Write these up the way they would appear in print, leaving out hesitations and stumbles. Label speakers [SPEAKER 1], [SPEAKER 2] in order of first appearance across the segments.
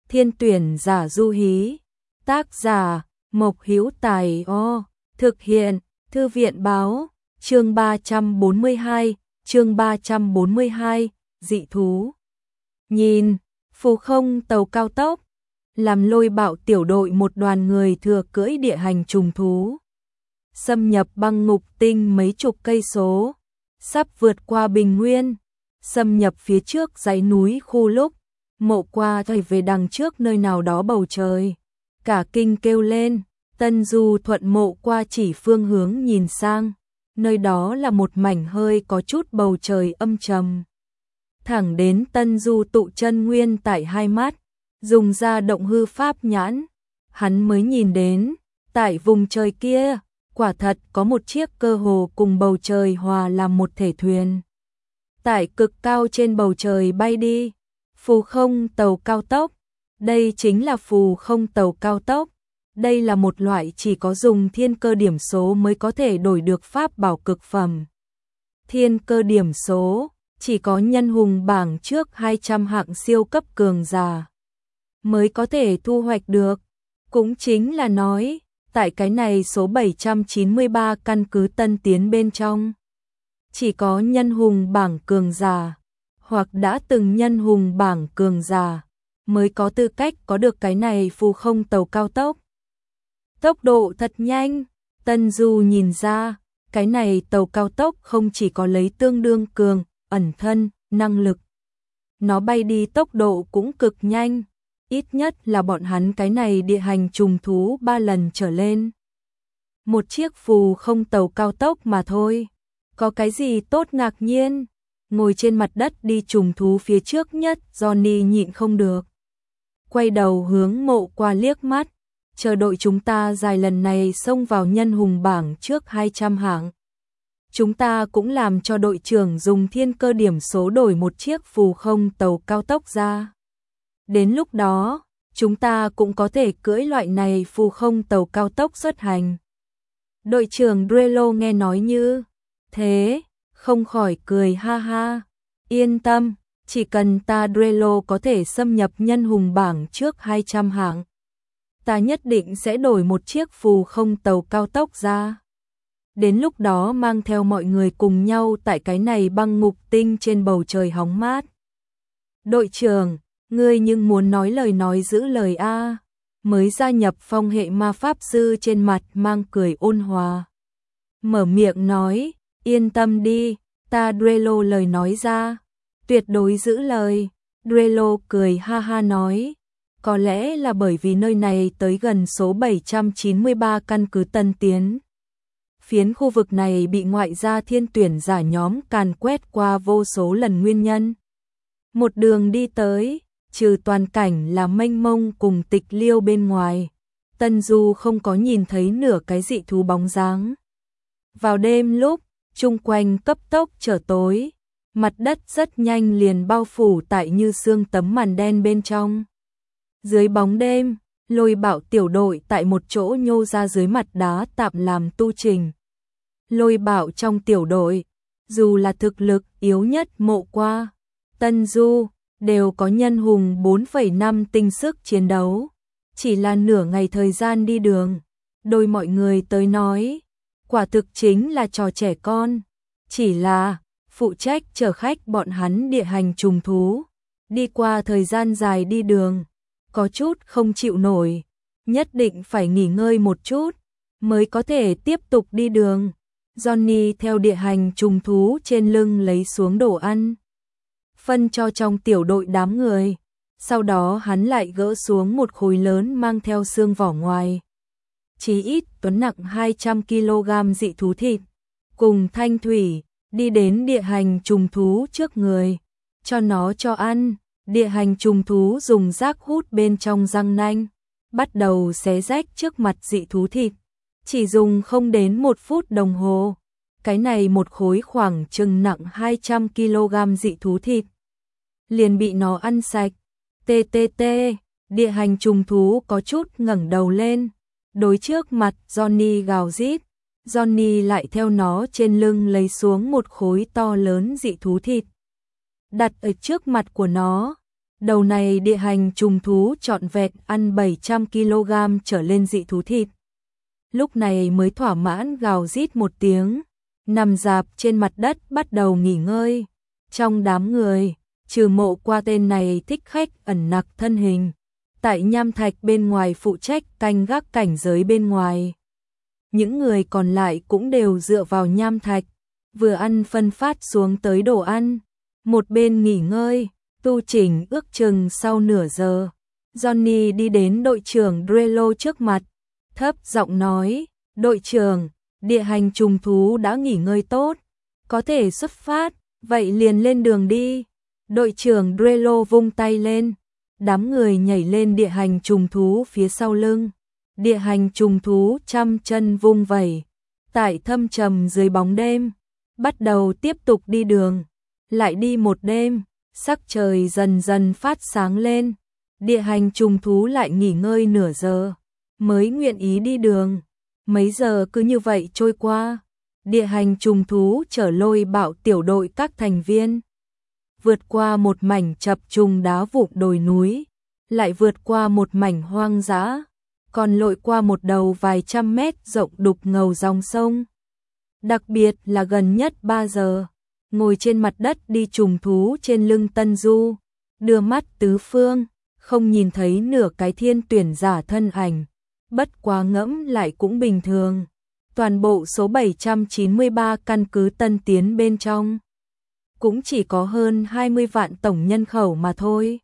[SPEAKER 1] Thiên tuyển giả du hí. Tác giả Mộc Hữu Tài. Thực hiện Thư viện báo. Chương 342, dị thú. Nhìn, phù không tàu cao tốc, làm Lôi Bạo tiểu đội một đoàn người thừa cưỡi địa hành trùng thú. Xâm nhập băng ngục tinh mấy chục cây số, sắp vượt qua bình nguyên, xâm nhập phía trước dãy núi khu lúc, Mộ Qua thấy về đằng trước nơi nào đó bầu trời. Cả kinh kêu lên, Tân Du thuận Mộ Qua chỉ phương hướng nhìn sang, nơi đó là một mảnh hơi có chút bầu trời âm trầm. Thẳng đến Tân Du tụ chân nguyên tại hai mắt, dùng ra động hư pháp nhãn, hắn mới nhìn đến, tại vùng trời kia, quả thật có một chiếc cơ hồ cùng bầu trời hòa làm một thể thuyền. Tại cực cao trên bầu trời bay đi, phù không tàu cao tốc, đây chính là phù không tàu cao tốc. Đây là một loại chỉ có dùng thiên cơ điểm số mới có thể đổi được pháp bảo cực phẩm. Thiên cơ điểm số chỉ có nhân hùng bảng trước 200 hạng siêu cấp cường giả mới có thể thu hoạch được. Cũng chính là nói, tại cái này số 793 căn cứ tân tiến bên trong, chỉ có nhân hùng bảng cường giả, hoặc đã từng nhân hùng bảng cường giả, mới có tư cách có được cái này phù không tàu cao tốc. Tốc độ thật nhanh, Tân Du nhìn ra, cái này tàu cao tốc không chỉ có lấy tương đương cường, ẩn thân, năng lực. Nó bay đi tốc độ cũng cực nhanh, ít nhất là bọn hắn cái này địa hành trùng thú 3 lần trở lên. Một chiếc phù không tàu cao tốc mà thôi, có cái gì tốt ngạc nhiên. Ngồi trên mặt đất đi trùng thú phía trước nhất, Johnny nhịn không được. Quay đầu hướng Mộ Qua liếc mắt, chờ đội chúng ta dài lần này xông vào nhân hùng bảng trước 200 hạng. Chúng ta cũng làm cho đội trưởng dùng thiên cơ điểm số đổi một chiếc phù không tàu cao tốc ra. Đến lúc đó, chúng ta cũng có thể cưỡi loại này phù không tàu cao tốc xuất hành. Đội trưởng Drello nghe nói như thế, không khỏi cười ha ha. Yên tâm, chỉ cần ta Drello có thể xâm nhập nhân hùng bảng trước 200 hạng, ta nhất định sẽ đổi một chiếc phù không tàu cao tốc ra. Đến lúc đó mang theo mọi người cùng nhau tại cái này băng ngục tinh trên bầu trời hóng mát. Đội trưởng, ngươi nhưng muốn nói lời nói giữ lời a. Mới gia nhập phong hệ ma pháp sư trên mặt mang cười ôn hòa. Mở miệng nói, yên tâm đi, ta Drello lời nói ra, tuyệt đối giữ lời. Drello cười ha ha nói, có lẽ là bởi vì nơi này tới gần số 793 căn cứ tân tiến. Phiến khu vực này bị ngoại gia thiên tuyển giả nhóm càn quét qua vô số lần nguyên nhân. Một đường đi tới, trừ toàn cảnh là mênh mông cùng tịch liêu bên ngoài, Tân Du không có nhìn thấy nửa cái dị thú bóng dáng. Vào đêm lúc, chung quanh cấp tốc trở tối, mặt đất rất nhanh liền bao phủ tại như sương tấm màn đen bên trong. Dưới bóng đêm, Lôi Bạo tiểu đội tại một chỗ nhô ra dưới mặt đá tạm làm tu trình. Lôi Bạo trong tiểu đội, dù là thực lực yếu nhất Mộ Qua, Tân Du, đều có nhân hùng 4,5 tinh sức chiến đấu. Chỉ là nửa ngày thời gian đi đường, đôi mọi người tới nói, quả thực chính là trò trẻ con. Chỉ là, phụ trách chở khách bọn hắn địa hành trùng thú, đi qua thời gian dài đi đường, có chút không chịu nổi, nhất định phải nghỉ ngơi một chút, mới có thể tiếp tục đi đường. Johnny theo địa hành trùng thú trên lưng lấy xuống đồ ăn, phân cho trong tiểu đội đám người, sau đó hắn lại gỡ xuống một khối lớn mang theo xương vỏ ngoài. Chí ít tuấn nặng 200 kg dị thú thịt, cùng Thanh Thủy, đi đến địa hành trùng thú trước người, cho nó cho ăn. Địa hành trùng thú dùng rác hút bên trong răng nanh, bắt đầu xé rách trước mặt dị thú thịt. Chỉ dùng không đến 1 phút đồng hồ, cái này một khối khoảng chừng nặng 200 kg dị thú thịt liền bị nó ăn sạch. TTT, địa hành trùng thú có chút ngẩng đầu lên, đối trước mặt Johnny gào rít. Johnny lại theo nó trên lưng lấy xuống một khối to lớn dị thú thịt, đặt ở trước mặt của nó. Đầu này địa hành trùng thú trọn vẹn ăn 700 kg trở lên dị thú thịt. Lúc này mới thỏa mãn gào rít một tiếng, nằm rạp trên mặt đất bắt đầu nghỉ ngơi. Trong đám người, trừ Mộ Qua tên này thích khách ẩn nặc thân hình, tại nham thạch bên ngoài phụ trách canh gác cảnh giới bên ngoài. Những người còn lại cũng đều dựa vào nham thạch, vừa ăn phân phát xuống tới đồ ăn, một bên nghỉ ngơi, tu chỉnh ước chừng sau nửa giờ. Johnny đi đến đội trưởng Drello trước mặt, thấp giọng nói, đội trưởng, địa hành trùng thú đã nghỉ ngơi tốt, có thể xuất phát, vậy liền lên đường đi. Đội trưởng Drello vung tay lên, đám người nhảy lên địa hành trùng thú phía sau lưng. Địa hành trùng thú trăm chân vung vẩy, tại thâm trầm dưới bóng đêm, bắt đầu tiếp tục đi đường. Lại đi một đêm, sắc trời dần dần phát sáng lên, địa hành trùng thú lại nghỉ ngơi nửa giờ, mới nguyện ý đi đường. Mấy giờ cứ như vậy trôi qua, địa hành trùng thú chở Lôi Bạo tiểu đội các thành viên. Vượt qua một mảnh chập trùng đá vụn đồi núi, lại vượt qua một mảnh hoang dã, còn lội qua một đầu vài trăm mét rộng đục ngầu dòng sông. Đặc biệt là gần nhất 3 giờ, ngồi trên mặt đất đi trùng thú trên lưng Tân Du, đưa mắt tứ phương, không nhìn thấy nửa cái thiên tuyển giả thân ảnh, bất quá ngẫm lại cũng bình thường. Toàn bộ số 793 căn cứ Tân Tiến bên trong, cũng chỉ có hơn 20 vạn tổng nhân khẩu mà thôi.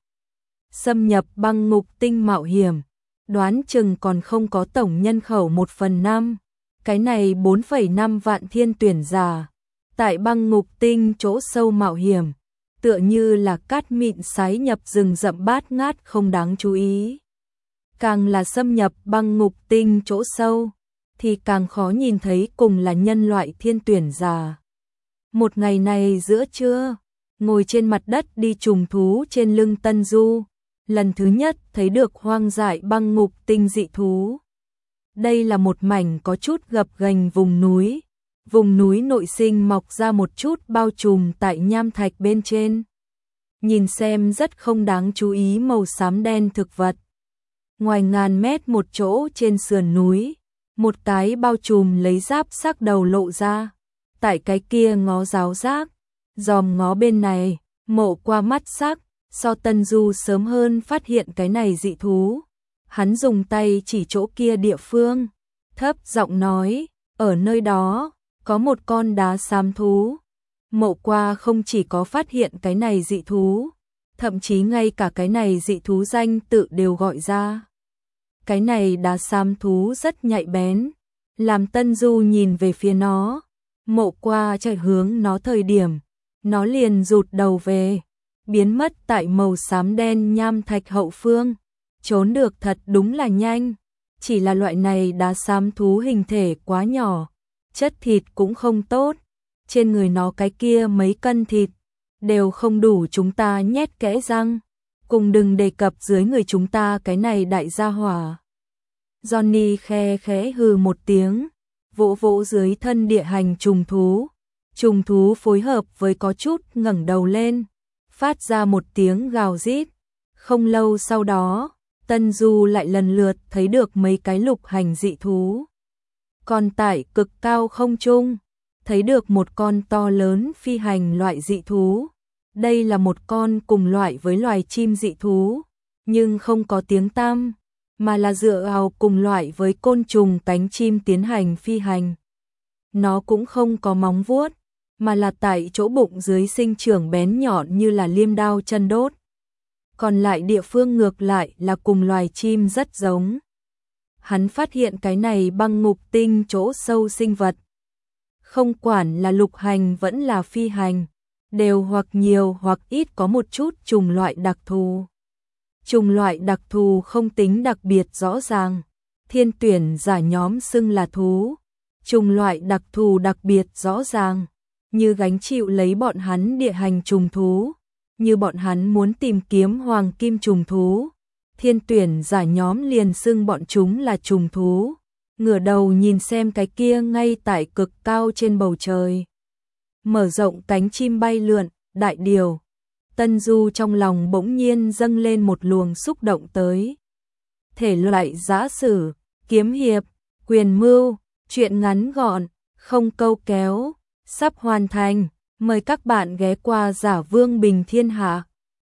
[SPEAKER 1] Xâm nhập băng ngục tinh mạo hiểm, đoán chừng còn không có tổng nhân khẩu 1/5, cái này 4,5 vạn thiên tuyển giả. Tại băng ngục tinh chỗ sâu mạo hiểm, tựa như là cát mịn sái nhập rừng rậm bát ngát không đáng chú ý. Càng là xâm nhập băng ngục tinh chỗ sâu, thì càng khó nhìn thấy cùng là nhân loại thiên tuyển giả. Một ngày này giữa trưa, ngồi trên mặt đất đi trùng thú trên lưng Tân Du, lần thứ nhất thấy được hoang dại băng ngục tinh dị thú. Đây là một mảnh có chút gập ghềnh vùng núi nội sinh mọc ra một chút bao trùm tại nham thạch bên trên. Nhìn xem rất không đáng chú ý màu xám đen thực vật. Ngoài ngàn mét một chỗ trên sườn núi, một cái bao trùm lấy giáp xác đầu lộ ra. Tại cái kia ngó giáo giác, dòm ngó bên này, Mộ Qua mắt sắc, so Tân Du sớm hơn phát hiện cái này dị thú. Hắn dùng tay chỉ chỗ kia địa phương, thấp giọng nói, ở nơi đó, có một con đá xám thú. Mộ Qua không chỉ có phát hiện cái này dị thú, thậm chí ngay cả cái này dị thú danh tự đều gọi ra. Cái này đá xám thú rất nhạy bén, làm Tân Du nhìn về phía nó. Mộ Qua chạy hướng nó thời điểm, nó liền rụt đầu về, biến mất tại màu xám đen nham thạch hậu phương. Trốn được thật đúng là nhanh, chỉ là loại này đá xám thú hình thể quá nhỏ, chất thịt cũng không tốt, trên người nó cái kia mấy cân thịt, đều không đủ chúng ta nhét kẽ răng, cùng đừng đề cập dưới người chúng ta cái này đại gia hỏa. Johnny khe khẽ hừ một tiếng, vỗ vỗ dưới thân địa hành trùng thú phối hợp với có chút ngẩng đầu lên, phát ra một tiếng gào rít. Không lâu sau đó, Tân Du lại lần lượt thấy được mấy cái lục hành dị thú. Còn tại cực cao không trung, thấy được một con to lớn phi hành loại dị thú. Đây là một con cùng loại với loài chim dị thú, nhưng không có tiếng tăm, mà là dựa vào cùng loại với côn trùng cánh chim tiến hành phi hành. Nó cũng không có móng vuốt, mà là tại chỗ bụng dưới sinh trưởng bén nhọn như là liêm đao chân đốt. Còn lại địa phương ngược lại là cùng loài chim rất giống. Hắn phát hiện cái này băng ngục tinh chỗ sâu sinh vật, không quản là lục hành vẫn là phi hành, đều hoặc nhiều hoặc ít có một chút chủng loại đặc thù. Chủng loại đặc thù không tính đặc biệt rõ ràng, thiên tuyển giả nhóm xưng là thú. Chủng loại đặc thù đặc biệt rõ ràng, như gánh chịu lấy bọn hắn địa hành trùng thú, như bọn hắn muốn tìm kiếm hoàng kim trùng thú. Thiên tuyển giả nhóm liền xưng bọn chúng là trùng thú. Ngửa đầu nhìn xem cái kia ngay tại cực cao trên bầu trời, mở rộng cánh chim bay lượn, đại điều. Tân Du trong lòng bỗng nhiên dâng lên một luồng xúc động tới. Thể loại giã sử, kiếm hiệp, quyền mưu, truyện ngắn gọn, không câu kéo, sắp hoàn thành. Mời các bạn ghé qua Giả Vương Bình Thiên Hạ.